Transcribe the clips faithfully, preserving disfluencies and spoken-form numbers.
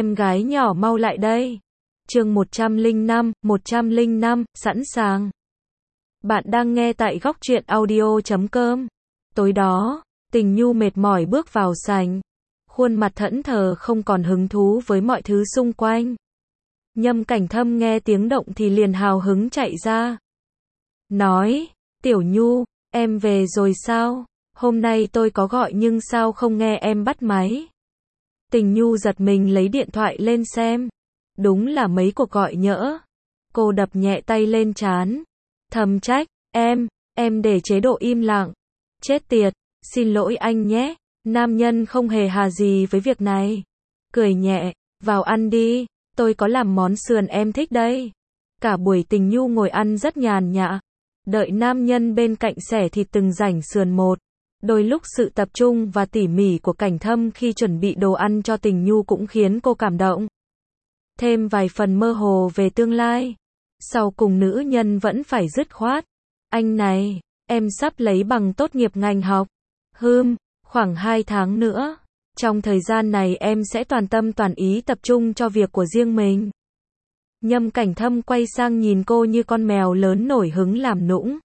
em gái nhỏ mau lại đây. Chương một trăm lẻ năm, một trăm lẻ năm, sẵn sàng. Bạn đang nghe tại góc truyện audio chấm com. Tối đó, Tình Nhu mệt mỏi bước vào sảnh. Khuôn mặt thẫn thờ không còn hứng thú với mọi thứ xung quanh. Nhâm Cảnh Thâm nghe tiếng động thì liền hào hứng chạy ra. Nói, Tiểu Nhu, em về rồi sao? Hôm nay tôi có gọi nhưng sao không nghe em bắt máy? Tình Nhu giật mình lấy điện thoại lên xem. Đúng là mấy cuộc gọi nhỡ. Cô đập nhẹ tay lên trán. Thầm trách, em, em để chế độ im lặng. Chết tiệt, xin lỗi anh nhé. Nam nhân không hề hà gì với việc này. Cười nhẹ, vào ăn đi, tôi có làm món sườn em thích đây. Cả buổi Tình Nhu ngồi ăn rất nhàn nhã. Đợi nam nhân bên cạnh xẻ thịt từng rảnh sườn một. Đôi lúc sự tập trung và tỉ mỉ của Cảnh Thâm khi chuẩn bị đồ ăn cho Tình Nhu cũng khiến cô cảm động. Thêm vài phần mơ hồ về tương lai. Sau cùng nữ nhân vẫn phải dứt khoát. Anh này, em sắp lấy bằng tốt nghiệp ngành học. Hừm, khoảng hai tháng nữa. Trong thời gian này em sẽ toàn tâm toàn ý tập trung cho việc của riêng mình. Nhâm Cảnh Thâm quay sang nhìn cô như con mèo lớn nổi hứng làm nũng.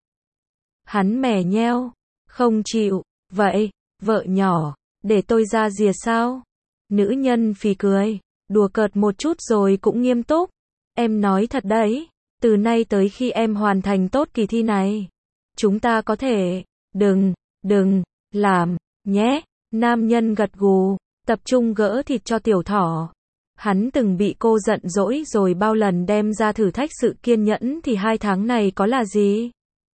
Hắn mè nheo, không chịu, vậy, vợ nhỏ, để tôi ra rìa sao? Nữ nhân phì cười, đùa cợt một chút rồi cũng nghiêm túc. Em nói thật đấy, từ nay tới khi em hoàn thành tốt kỳ thi này, chúng ta có thể, đừng, đừng, làm, nhé. Nam nhân gật gù, tập trung gỡ thịt cho tiểu thỏ. Hắn từng bị cô giận dỗi rồi bao lần đem ra thử thách sự kiên nhẫn thì hai tháng này có là gì?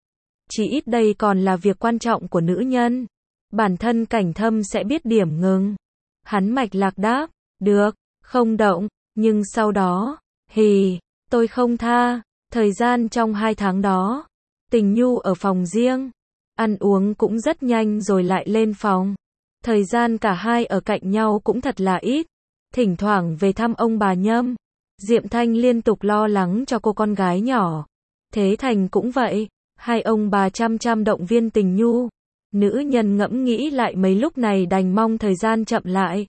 Chỉ ít đây còn là việc quan trọng của nữ nhân. Bản thân Cảnh Thâm sẽ biết điểm ngừng. Hắn mạch lạc đáp, được, không động, nhưng sau đó, hì, tôi không tha. Thời gian trong hai tháng đó, Tình Nhu ở phòng riêng, ăn uống cũng rất nhanh rồi lại lên phòng. Thời gian cả hai ở cạnh nhau cũng thật là ít. Thỉnh thoảng về thăm ông bà Nhâm. Diệm Thanh liên tục lo lắng cho cô con gái nhỏ. Thế Thành cũng vậy. Hai ông bà chăm chăm động viên Tình Nhu. Nữ nhân ngẫm nghĩ lại mấy lúc này đành mong thời gian chậm lại.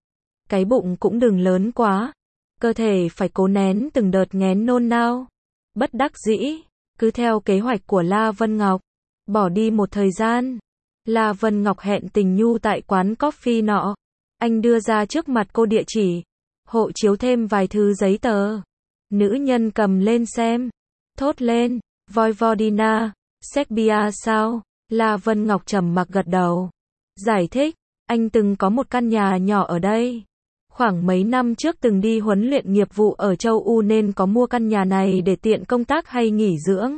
Cái bụng cũng đừng lớn quá. Cơ thể phải cố nén từng đợt nghén nôn nao. Bất đắc dĩ, cứ theo kế hoạch của La Vân Ngọc. Bỏ đi một thời gian. La Vân Ngọc hẹn Tình Nhu tại quán coffee nọ. Anh đưa ra trước mặt cô địa chỉ, hộ chiếu thêm vài thứ giấy tờ. Nữ nhân cầm lên xem, thốt lên, Vojvodina, Serbia sao? La Vân Ngọc trầm mặc gật đầu. Giải thích, anh từng có một căn nhà nhỏ ở đây. Khoảng mấy năm trước từng đi huấn luyện nghiệp vụ ở châu Âu nên có mua căn nhà này để tiện công tác hay nghỉ dưỡng.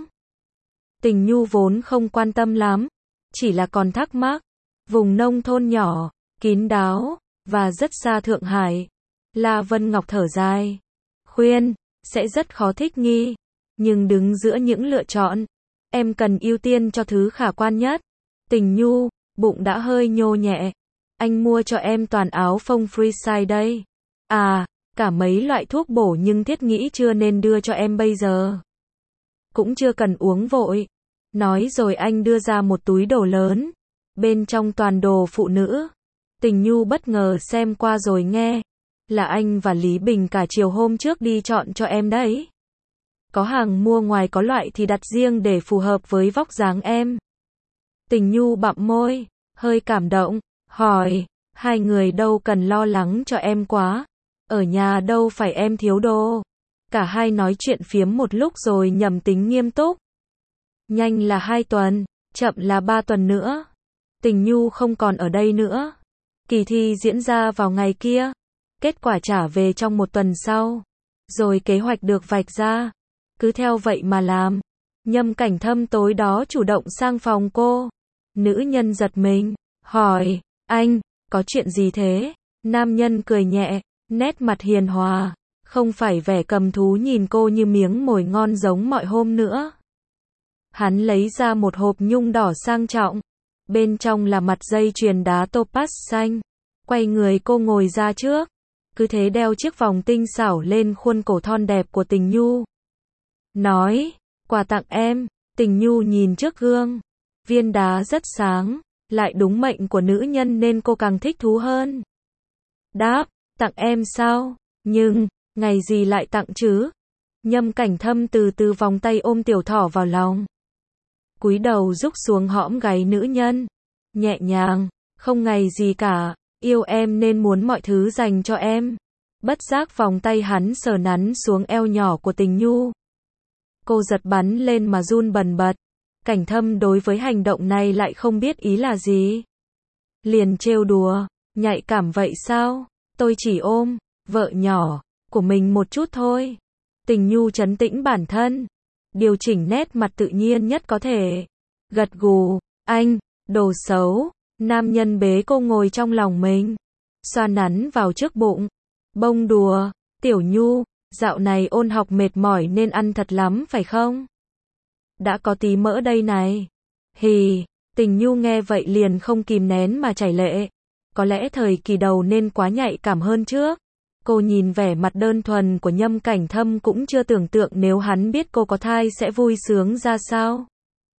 Tình Nhu vốn không quan tâm lắm, chỉ là còn thắc mắc. Vùng nông thôn nhỏ, kín đáo, và rất xa Thượng Hải. La Vân Ngọc thở dài. Khuyên, sẽ rất khó thích nghi. Nhưng đứng giữa những lựa chọn, em cần ưu tiên cho thứ khả quan nhất. Tình Nhu, bụng đã hơi nhô nhẹ. Anh mua cho em toàn áo phông freestyle đây. À, cả mấy loại thuốc bổ nhưng thiết nghĩ chưa nên đưa cho em bây giờ. Cũng chưa cần uống vội. Nói rồi anh đưa ra một túi đồ lớn. Bên trong toàn đồ phụ nữ. Tình Nhu bất ngờ xem qua rồi nghe. Là anh và Lý Bình cả chiều hôm trước đi chọn cho em đấy. Có hàng mua ngoài có loại thì đặt riêng để phù hợp với vóc dáng em. Tình Nhu bặm môi, hơi cảm động, hỏi, hai người đâu cần lo lắng cho em quá. Ở nhà đâu phải em thiếu đồ. Cả hai nói chuyện phiếm một lúc rồi nhầm tính nghiêm túc. Nhanh là hai tuần, chậm là ba tuần nữa. Tình Nhu không còn ở đây nữa. Kỳ thi diễn ra vào ngày kia. Kết quả trả về trong một tuần sau. Rồi kế hoạch được vạch ra. Cứ theo vậy mà làm. Nhâm Cảnh Thâm tối đó chủ động sang phòng cô. Nữ nhân giật mình, hỏi, anh, có chuyện gì thế? Nam nhân cười nhẹ, nét mặt hiền hòa. Không phải vẻ cầm thú nhìn cô như miếng mồi ngon giống mọi hôm nữa. Hắn lấy ra một hộp nhung đỏ sang trọng. Bên trong là mặt dây chuyền đá topaz xanh. Quay người cô ngồi ra trước. Cứ thế đeo chiếc vòng tinh xảo lên khuôn cổ thon đẹp của Tình Nhu. Nói, quà tặng em. Tình Nhu nhìn trước gương. Viên đá rất sáng. Lại đúng mệnh của nữ nhân nên cô càng thích thú hơn. Đáp, tặng em sao? Nhưng, ngày gì lại tặng chứ? Nhâm Cảnh Thâm từ từ vòng tay ôm tiểu thỏ vào lòng. Cúi đầu rúc xuống hõm gáy nữ nhân. Nhẹ nhàng, không ngày gì cả, yêu em nên muốn mọi thứ dành cho em. Bất giác vòng tay hắn sờ nắn xuống eo nhỏ của Tình Nhu. Cô giật bắn lên mà run bần bật. Cảnh Thâm đối với hành động này lại không biết ý là gì. Liền trêu đùa, nhạy cảm vậy sao? Tôi chỉ ôm vợ nhỏ của mình một chút thôi. Tình Nhu trấn tĩnh bản thân, điều chỉnh nét mặt tự nhiên nhất có thể. Gật gù, anh, đồ xấu. Nam nhân bế cô ngồi trong lòng mình, xoa nắn vào trước bụng. Bông đùa, Tiểu Nhu, dạo này ôn học mệt mỏi nên ăn thật lắm phải không? Đã có tí mỡ đây này. Hì, Tình Nhu nghe vậy liền không kìm nén mà chảy lệ. Có lẽ thời kỳ đầu nên quá nhạy cảm hơn trước. Cô nhìn vẻ mặt đơn thuần của Nhâm Cảnh Thâm cũng chưa tưởng tượng nếu hắn biết cô có thai sẽ vui sướng ra sao.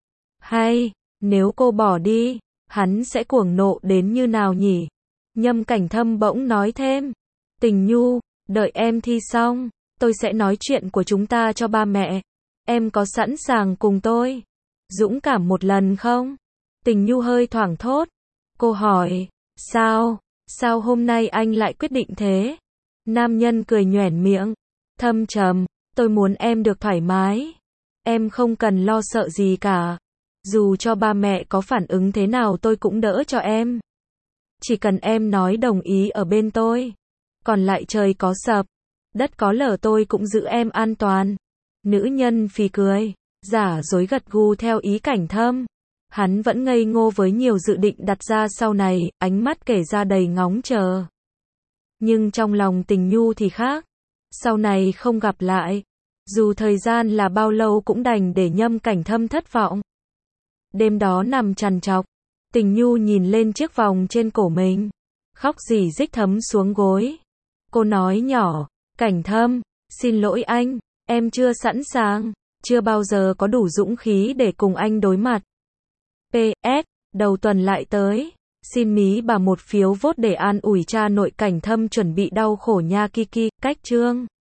Hay, nếu cô bỏ đi, hắn sẽ cuồng nộ đến như nào nhỉ? Nhâm Cảnh Thâm bỗng nói thêm. Tình Nhu, đợi em thi xong, tôi sẽ nói chuyện của chúng ta cho ba mẹ. Em có sẵn sàng cùng tôi dũng cảm một lần không? Tình Nhu hơi thoảng thốt. Cô hỏi, sao, sao hôm nay anh lại quyết định thế? Nam nhân cười nhoẻn miệng, thâm trầm, tôi muốn em được thoải mái. Em không cần lo sợ gì cả. Dù cho ba mẹ có phản ứng thế nào tôi cũng đỡ cho em. Chỉ cần em nói đồng ý ở bên tôi. Còn lại trời có sập, đất có lở tôi cũng giữ em an toàn. Nữ nhân phì cười, giả dối gật gù theo ý Cảnh Thâm. Hắn vẫn ngây ngô với nhiều dự định đặt ra sau này, ánh mắt kể ra đầy ngóng chờ. Nhưng trong lòng Tình Nhu thì khác. Sau này không gặp lại, dù thời gian là bao lâu cũng đành để Nhâm Cảnh Thâm thất vọng. Đêm đó nằm trằn trọc, Tình Nhu nhìn lên chiếc vòng trên cổ mình, khóc rỉ rích thấm xuống gối. Cô nói nhỏ, Cảnh Thâm, xin lỗi anh, em chưa sẵn sàng, chưa bao giờ có đủ dũng khí để cùng anh đối mặt. pê ét, đầu tuần lại tới, xin mí bà một phiếu vote để an ủi cha nội Cảnh Thâm chuẩn bị đau khổ nha Kiki, cách chương.